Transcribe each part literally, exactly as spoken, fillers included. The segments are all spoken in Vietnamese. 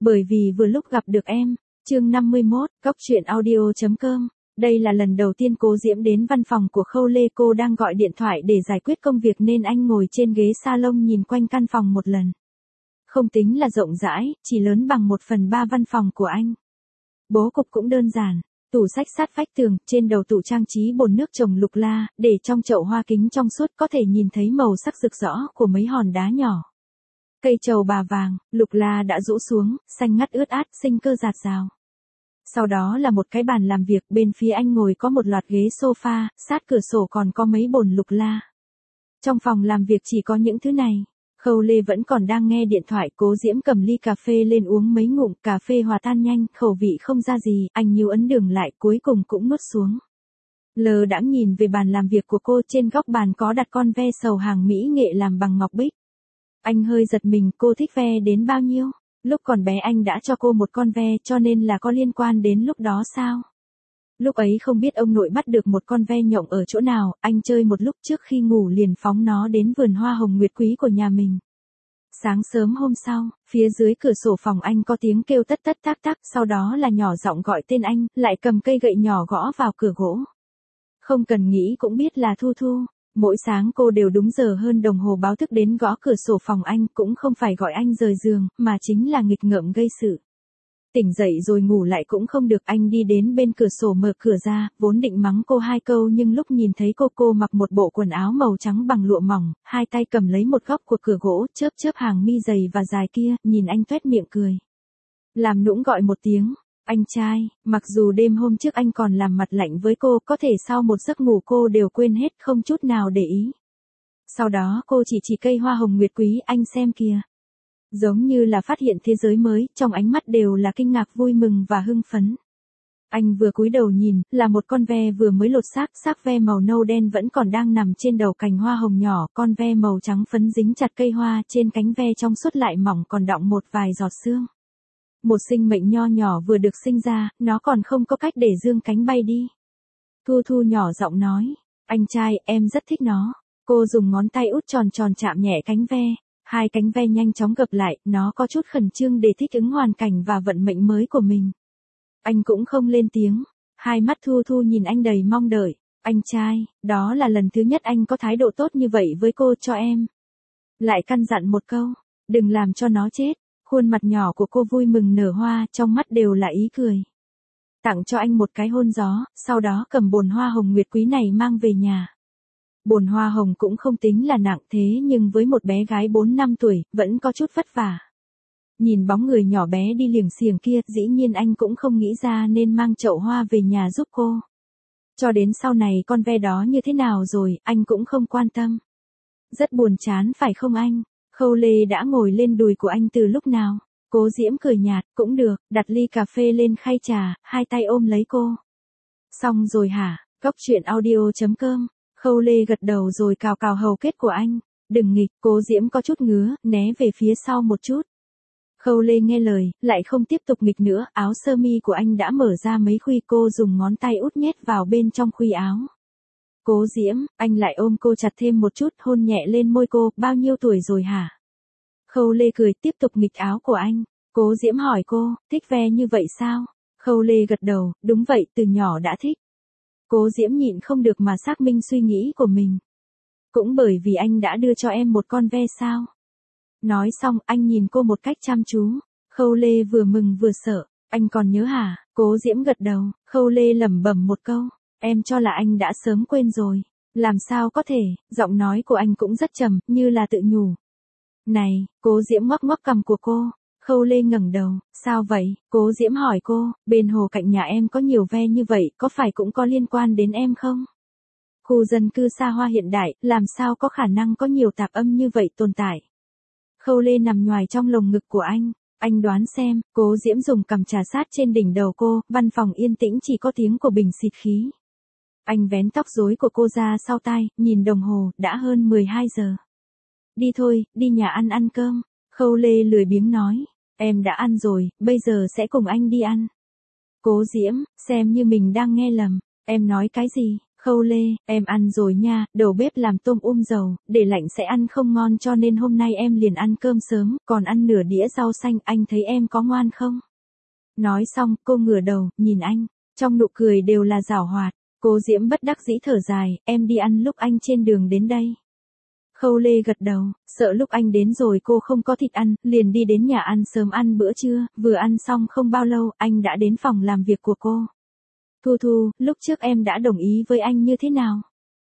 Bởi vì vừa lúc gặp được em. Chương năm mươi mốt, cốc truyện audio chấm com. Đây là lần đầu tiên Cố Diễm đến văn phòng của Khâu Lê, cô đang gọi điện thoại để giải quyết công việc nên anh ngồi trên ghế salon nhìn quanh căn phòng một lần. Không tính là rộng rãi, chỉ lớn bằng một phần ba văn phòng của anh. Bố cục cũng đơn giản, tủ sách sát vách tường, trên đầu tủ trang trí bồn nước trồng lục la, để trong chậu hoa kính trong suốt có thể nhìn thấy màu sắc rực rỡ của mấy hòn đá nhỏ. Cây trầu bà vàng, lục la đã rũ xuống, xanh ngắt ướt át, sinh cơ rạt rào. Sau đó là một cái bàn làm việc, bên phía anh ngồi có một loạt ghế sofa, sát cửa sổ còn có mấy bồn lục la. Trong phòng làm việc chỉ có những thứ này. Khâu Lê vẫn còn đang nghe điện thoại, Cố Diễm cầm ly cà phê lên uống mấy ngụm, cà phê hòa tan nhanh, khẩu vị không ra gì, anh nhíu ấn đường lại, cuối cùng cũng nuốt xuống. Lờ đãng nhìn về bàn làm việc của cô, trên góc bàn có đặt con ve sầu hàng mỹ nghệ làm bằng ngọc bích. Anh hơi giật mình, cô thích ve đến bao nhiêu? Lúc còn bé anh đã cho cô một con ve, cho nên là có liên quan đến lúc đó sao? Lúc ấy không biết ông nội bắt được một con ve nhộng ở chỗ nào, anh chơi một lúc trước khi ngủ liền phóng nó đến vườn hoa hồng nguyệt quý của nhà mình. Sáng sớm hôm sau, phía dưới cửa sổ phòng anh có tiếng kêu tất tất tác tác, sau đó là nhỏ giọng gọi tên anh, lại cầm cây gậy nhỏ gõ vào cửa gỗ. Không cần nghĩ cũng biết là Thu Thu. Mỗi sáng cô đều đúng giờ hơn đồng hồ báo thức đến gõ cửa sổ phòng anh, cũng không phải gọi anh rời giường, mà chính là nghịch ngợm gây sự. Tỉnh dậy rồi ngủ lại cũng không được, anh đi đến bên cửa sổ mở cửa ra, vốn định mắng cô hai câu nhưng lúc nhìn thấy cô cô mặc một bộ quần áo màu trắng bằng lụa mỏng, hai tay cầm lấy một góc của cửa gỗ, chớp chớp hàng mi dày và dài kia, nhìn anh toét miệng cười. Làm nũng gọi một tiếng, anh trai, mặc dù đêm hôm trước anh còn làm mặt lạnh với cô, có thể sau một giấc ngủ cô đều quên hết, không chút nào để ý. Sau đó cô chỉ chỉ cây hoa hồng nguyệt quý, anh xem kìa. Giống như là phát hiện thế giới mới, trong ánh mắt đều là kinh ngạc, vui mừng và hưng phấn. Anh vừa cúi đầu nhìn, là một con ve vừa mới lột xác, xác ve màu nâu đen vẫn còn đang nằm trên đầu cành hoa hồng nhỏ, con ve màu trắng phấn dính chặt cây hoa, trên cánh ve trong suốt lại mỏng còn đọng một vài giọt sương. Một sinh mệnh nho nhỏ vừa được sinh ra, nó còn không có cách để dương cánh bay đi. Thu Thu nhỏ giọng nói, anh trai, em rất thích nó. Cô dùng ngón tay út tròn tròn chạm nhẹ cánh ve. Hai cánh ve nhanh chóng gập lại, nó có chút khẩn trương để thích ứng hoàn cảnh và vận mệnh mới của mình. Anh cũng không lên tiếng. Hai mắt Thu Thu nhìn anh đầy mong đợi. Anh trai, đó là lần thứ nhất anh có thái độ tốt như vậy với cô, cho em. Lại căn dặn một câu, đừng làm cho nó chết. Khuôn mặt nhỏ của cô vui mừng nở hoa, trong mắt đều là ý cười. Tặng cho anh một cái hôn gió, sau đó cầm bồn hoa hồng nguyệt quý này mang về nhà. Bồn hoa hồng cũng không tính là nặng, thế nhưng với một bé gái bốn năm tuổi, vẫn có chút vất vả. Nhìn bóng người nhỏ bé đi liềng xiềng kia, dĩ nhiên anh cũng không nghĩ ra nên mang chậu hoa về nhà giúp cô. Cho đến sau này con ve đó như thế nào rồi, anh cũng không quan tâm. Rất buồn chán phải không anh? Khâu Lê đã ngồi lên đùi của anh từ lúc nào? Cố Diễm cười nhạt, cũng được, đặt ly cà phê lên khay trà, hai tay ôm lấy cô. Xong rồi hả? Cốc truyện audio chấm com. Khâu Lê gật đầu rồi cào cào hầu kết của anh. Đừng nghịch, Cố Diễm có chút ngứa, né về phía sau một chút. Khâu Lê nghe lời, lại không tiếp tục nghịch nữa, áo sơ mi của anh đã mở ra mấy khuy, cô dùng ngón tay út nhét vào bên trong khuy áo. Cố Diễm, anh lại ôm cô chặt thêm một chút, hôn nhẹ lên môi cô, bao nhiêu tuổi rồi hả? Khâu Lê cười, tiếp tục nghịch áo của anh. Cố Diễm hỏi cô, thích ve như vậy sao? Khâu Lê gật đầu, đúng vậy, từ nhỏ đã thích. Cố Diễm nhịn không được mà xác minh suy nghĩ của mình. Cũng bởi vì anh đã đưa cho em một con ve sao? Nói xong, anh nhìn cô một cách chăm chú. Khâu Lê vừa mừng vừa sợ, anh còn nhớ hả? Cố Diễm gật đầu, Khâu Lê lẩm bẩm một câu, em cho là anh đã sớm quên rồi. Làm sao có thể, giọng nói của anh cũng rất trầm, như là tự nhủ. Này, Cố Diễm ngoắc ngoắc cằm của cô. Khâu Lê ngẩng đầu, sao vậy? Cố Diễm hỏi cô, bên hồ cạnh nhà em có nhiều ve như vậy, có phải cũng có liên quan đến em không? Khu dân cư xa hoa hiện đại, làm sao có khả năng có nhiều tạp âm như vậy tồn tại? Khâu Lê nằm nhoài trong lồng ngực của anh, anh đoán xem. Cố Diễm dùng cằm trà sát trên đỉnh đầu cô, văn phòng yên tĩnh chỉ có tiếng của bình xịt khí. Anh vén tóc rối của cô ra sau tai, nhìn đồng hồ, đã hơn mười hai giờ. Đi thôi, đi nhà ăn ăn cơm. Khâu Lê lười biếng nói, em đã ăn rồi, bây giờ sẽ cùng anh đi ăn. Cố Diễm, xem như mình đang nghe lầm, em nói cái gì? Khâu Lê, em ăn rồi nha, đầu bếp làm tôm um dầu, để lạnh sẽ ăn không ngon cho nên hôm nay em liền ăn cơm sớm, còn ăn nửa đĩa rau xanh, anh thấy em có ngoan không? Nói xong, cô ngửa đầu, nhìn anh, trong nụ cười đều là giảo hoạt. Cố Diễm bất đắc dĩ thở dài, em đi ăn lúc anh trên đường đến đây. Khâu Lê gật đầu, sợ lúc anh đến rồi cô không có thịt ăn, liền đi đến nhà ăn sớm ăn bữa trưa, vừa ăn xong không bao lâu, anh đã đến phòng làm việc của cô. Thu Thu, lúc trước em đã đồng ý với anh như thế nào?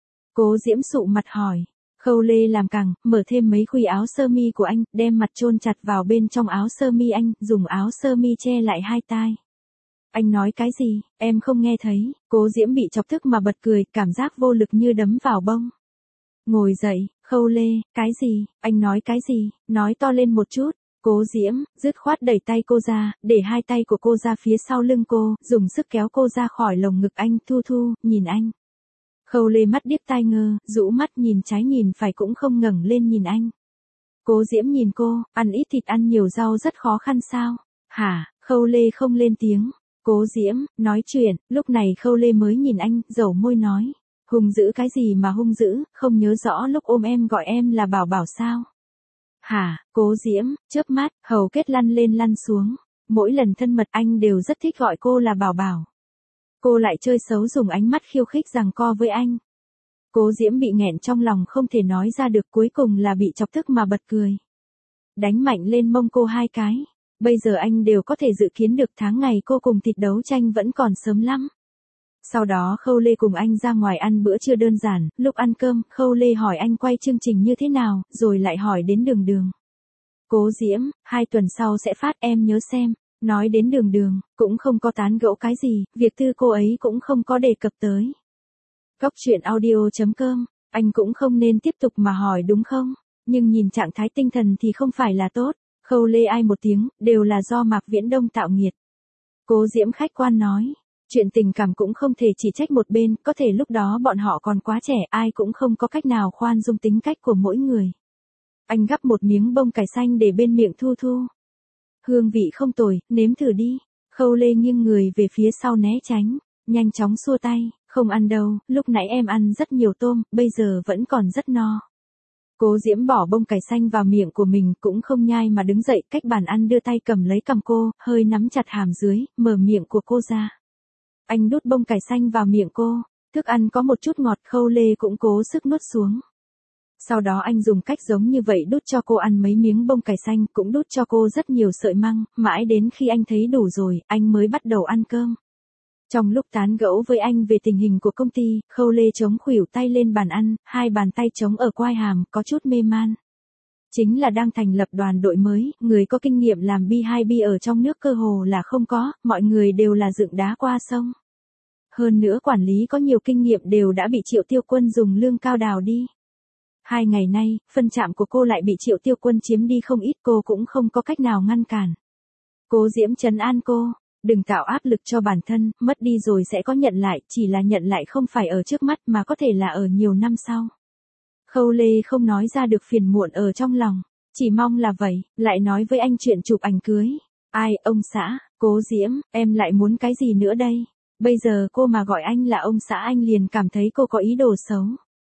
Cố Diễm sụ mặt hỏi. Khâu Lê làm cẳng, mở thêm mấy khuy áo sơ mi của anh, đem mặt chôn chặt vào bên trong áo sơ mi anh, dùng áo sơ mi che lại hai tai. Anh nói cái gì, em không nghe thấy, Cố Diễm bị chọc tức mà bật cười, cảm giác vô lực như đấm vào bông. Ngồi dậy, Khâu Lê, cái gì, anh nói cái gì, nói to lên một chút. Cố Diễm, dứt khoát đẩy tay cô ra, để hai tay của cô ra phía sau lưng cô, dùng sức kéo cô ra khỏi lồng ngực anh. Thu Thu, nhìn anh. Khâu Lê mắt điếc tai ngơ, rũ mắt nhìn trái nhìn phải cũng không ngẩng lên nhìn anh. Cố Diễm nhìn cô, ăn ít thịt ăn nhiều rau rất khó khăn sao? Hả? Khâu Lê không lên tiếng. Cố Diễm, nói chuyện, lúc này Khâu Lê mới nhìn anh, dầu môi nói. Hung dữ cái gì mà hung dữ, không nhớ rõ lúc ôm em gọi em là bảo bảo sao? Hả? Cố Diễm, chớp mắt, hầu kết lăn lên lăn xuống. Mỗi lần thân mật anh đều rất thích gọi cô là bảo bảo. Cô lại chơi xấu dùng ánh mắt khiêu khích giằng co với anh. Cố Diễm bị nghẹn trong lòng không thể nói ra được, cuối cùng là bị chọc tức mà bật cười. Đánh mạnh lên mông cô hai cái. Bây giờ anh đều có thể dự kiến được tháng ngày cô cùng thịt đấu tranh vẫn còn sớm lắm. Sau đó Khâu Lê cùng anh ra ngoài ăn bữa trưa đơn giản, lúc ăn cơm, Khâu Lê hỏi anh quay chương trình như thế nào, rồi lại hỏi đến Đường Đường. Cố Diễm, hai tuần sau sẽ phát em nhớ xem, nói đến Đường Đường, cũng không có tán gẫu cái gì, việc tư cô ấy cũng không có đề cập tới. Góc truyện audio chấm com, anh cũng không nên tiếp tục mà hỏi đúng không, nhưng nhìn trạng thái tinh thần thì không phải là tốt. Khâu Lê ai một tiếng, đều là do Mạc Viễn Đông tạo nghiệt. Cố Diễm khách quan nói. Chuyện tình cảm cũng không thể chỉ trách một bên, có thể lúc đó bọn họ còn quá trẻ, ai cũng không có cách nào khoan dung tính cách của mỗi người. Anh gắp một miếng bông cải xanh để bên miệng Thu Thu. Hương vị không tồi, nếm thử đi. Khâu Lê nghiêng người về phía sau né tránh, nhanh chóng xua tay, không ăn đâu, lúc nãy em ăn rất nhiều tôm, bây giờ vẫn còn rất no. Cố Diễm bỏ bông cải xanh vào miệng của mình, cũng không nhai mà đứng dậy, cách bàn ăn đưa tay cầm lấy cằm cô, hơi nắm chặt hàm dưới, mở miệng của cô ra. Anh đút bông cải xanh vào miệng cô, thức ăn có một chút ngọt, Khâu Lê cũng cố sức nuốt xuống. Sau đó anh dùng cách giống như vậy đút cho cô ăn mấy miếng bông cải xanh, cũng đút cho cô rất nhiều sợi măng, mãi đến khi anh thấy đủ rồi, anh mới bắt đầu ăn cơm. Trong lúc tán gẫu với anh về tình hình của công ty, Khâu Lê chống khuỷu tay lên bàn ăn, hai bàn tay chống ở quai hàm, có chút mê man. Chính là đang thành lập đoàn đội mới, người có kinh nghiệm làm bi hai bi ở trong nước cơ hồ là không có, mọi người đều là dựng đá qua sông. Hơn nữa quản lý có nhiều kinh nghiệm đều đã bị Triệu Tiêu Quân dùng lương cao đào đi. Hai ngày nay, phân trạm của cô lại bị Triệu Tiêu Quân chiếm đi không ít, cô cũng không có cách nào ngăn cản. Cố Diễm trấn an cô, đừng tạo áp lực cho bản thân, mất đi rồi sẽ có nhận lại, chỉ là nhận lại không phải ở trước mắt mà có thể là ở nhiều năm sau. Khâu Lê không nói ra được phiền muộn ở trong lòng, chỉ mong là vậy, lại nói với anh chuyện chụp ảnh cưới. Ai, ông xã, Cố Diễm, em lại muốn cái gì nữa đây? Bây giờ cô mà gọi anh là ông xã anh liền cảm thấy cô có ý đồ xấu.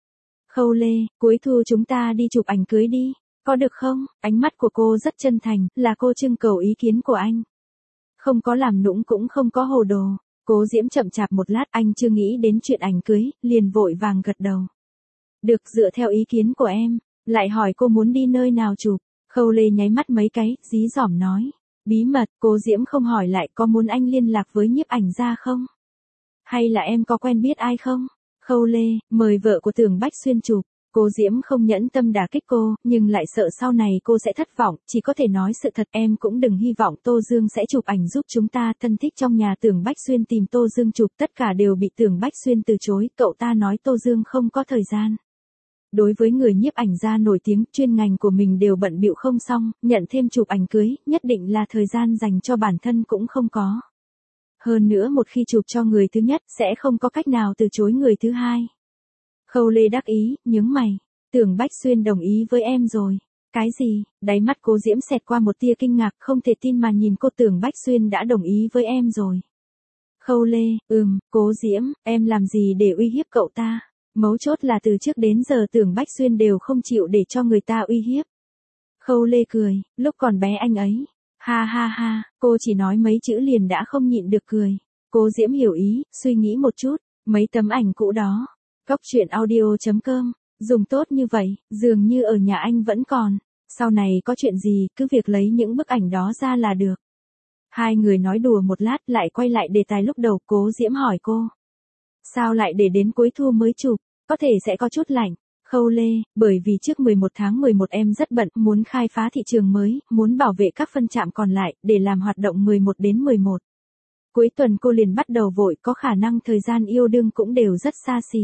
Khâu Lê, cuối thu chúng ta đi chụp ảnh cưới đi, có được không? Ánh mắt của cô rất chân thành, là cô trưng cầu ý kiến của anh. Không có làm nũng cũng không có hồ đồ. Cố Diễm chậm chạp một lát, anh chưa nghĩ đến chuyện ảnh cưới, liền vội vàng gật đầu. Được, dựa theo ý kiến của em, lại hỏi cô muốn đi nơi nào chụp. Khâu Lê nháy mắt mấy cái, dí dỏm nói. Bí mật, Cố Diễm không hỏi lại, có muốn anh liên lạc với nhiếp ảnh gia không? Hay là em có quen biết ai không? Khâu Lê, mời vợ của Tưởng Bách Xuyên chụp. Cố Diễm không nhẫn tâm đả kích cô, nhưng lại sợ sau này cô sẽ thất vọng, chỉ có thể nói sự thật, em cũng đừng hy vọng Tô Dương sẽ chụp ảnh giúp chúng ta. Thân thích trong nhà Tưởng Bách Xuyên tìm Tô Dương chụp, tất cả đều bị Tưởng Bách Xuyên từ chối, cậu ta nói Tô Dương không có thời gian. Đối với người nhiếp ảnh gia nổi tiếng, chuyên ngành của mình đều bận bịu không xong, nhận thêm chụp ảnh cưới, nhất định là thời gian dành cho bản thân cũng không có. Hơn nữa một khi chụp cho người thứ nhất, sẽ không có cách nào từ chối người thứ hai. Khâu Lê đắc ý, nhướng mày. Tưởng Bách Xuyên đồng ý với em rồi. Cái gì? Đáy mắt Cố Diễm xẹt qua một tia kinh ngạc, không thể tin mà nhìn cô. Tưởng Bách Xuyên đã đồng ý với em rồi. Khâu Lê, ừm, Cố Diễm, em làm gì để uy hiếp cậu ta? Mấu chốt là từ trước đến giờ Tưởng Bách Xuyên đều không chịu để cho người ta uy hiếp. Khâu Lê cười, lúc còn bé anh ấy. Ha ha ha, cô chỉ nói mấy chữ liền đã không nhịn được cười. Cố Diễm hiểu ý, suy nghĩ một chút, mấy tấm ảnh cũ đó. Cóc truyện audio chấm com, dùng tốt như vậy, dường như ở nhà anh vẫn còn. Sau này có chuyện gì, cứ việc lấy những bức ảnh đó ra là được. Hai người nói đùa một lát lại quay lại đề tài lúc đầu. Cố Diễm hỏi cô. Sao lại để đến cuối thu mới chụp, có thể sẽ có chút lạnh. Khâu Lê, bởi vì trước mười một tháng mười một em rất bận, muốn khai phá thị trường mới, muốn bảo vệ các phân trạm còn lại, để làm hoạt động mười một đến mười một. Cuối tuần cô liền bắt đầu vội, có khả năng thời gian yêu đương cũng đều rất xa xỉ.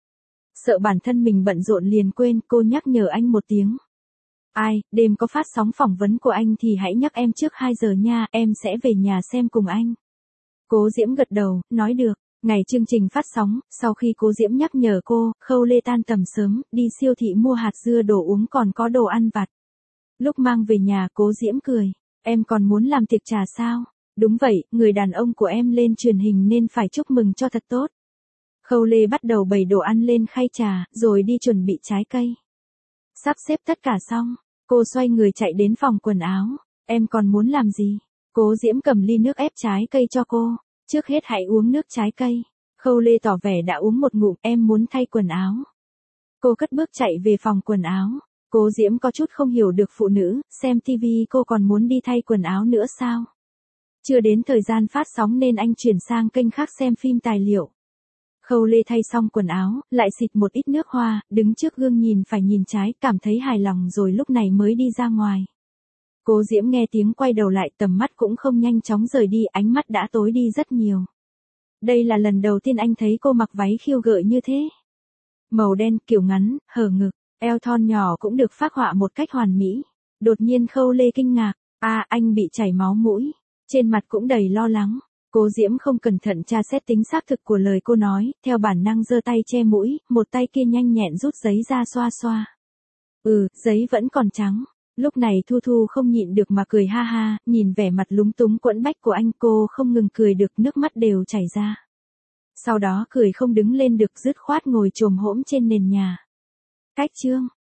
Sợ bản thân mình bận rộn liền quên, cô nhắc nhở anh một tiếng. Ai, đêm có phát sóng phỏng vấn của anh thì hãy nhắc em trước hai giờ nha, em sẽ về nhà xem cùng anh. Cố Diễm gật đầu, nói được. Ngày chương trình phát sóng, sau khi Cố Diễm nhắc nhở cô, Khâu Lê tan tầm sớm, đi siêu thị mua hạt dưa đồ uống còn có đồ ăn vặt. Lúc mang về nhà Cố Diễm cười, em còn muốn làm tiệc trà sao? Đúng vậy, người đàn ông của em lên truyền hình nên phải chúc mừng cho thật tốt. Khâu Lê bắt đầu bày đồ ăn lên khay trà, rồi đi chuẩn bị trái cây. Sắp xếp tất cả xong, cô xoay người chạy đến phòng quần áo. Em còn muốn làm gì? Cố Diễm cầm ly nước ép trái cây cho cô. Trước hết hãy uống nước trái cây. Khâu Lê tỏ vẻ đã uống một ngụm, em muốn thay quần áo. Cô cất bước chạy về phòng quần áo. Cố Diễm có chút không hiểu được phụ nữ, xem tivi cô còn muốn đi thay quần áo nữa sao? Chưa đến thời gian phát sóng nên anh chuyển sang kênh khác xem phim tài liệu. Khâu Lê thay xong quần áo, lại xịt một ít nước hoa, đứng trước gương nhìn phải nhìn trái, cảm thấy hài lòng rồi lúc này mới đi ra ngoài. Cố Diễm nghe tiếng quay đầu lại, tầm mắt cũng không nhanh chóng rời đi, ánh mắt đã tối đi rất nhiều. Đây là lần đầu tiên anh thấy cô mặc váy khiêu gợi như thế. Màu đen, kiểu ngắn, hở ngực, eo thon nhỏ cũng được phác họa một cách hoàn mỹ. Đột nhiên Khâu Lê kinh ngạc, à anh bị chảy máu mũi, trên mặt cũng đầy lo lắng. Cố Diễm không cẩn thận tra xét tính xác thực của lời cô nói, theo bản năng giơ tay che mũi, một tay kia nhanh nhẹn rút giấy ra xoa xoa. Ừ, giấy vẫn còn trắng. Lúc này Thu Thu không nhịn được mà cười ha ha, nhìn vẻ mặt lúng túng quẫn bách của anh, cô không ngừng cười được, nước mắt đều chảy ra. Sau đó cười không đứng lên được, dứt khoát ngồi chồm hổm trên nền nhà. Cách chương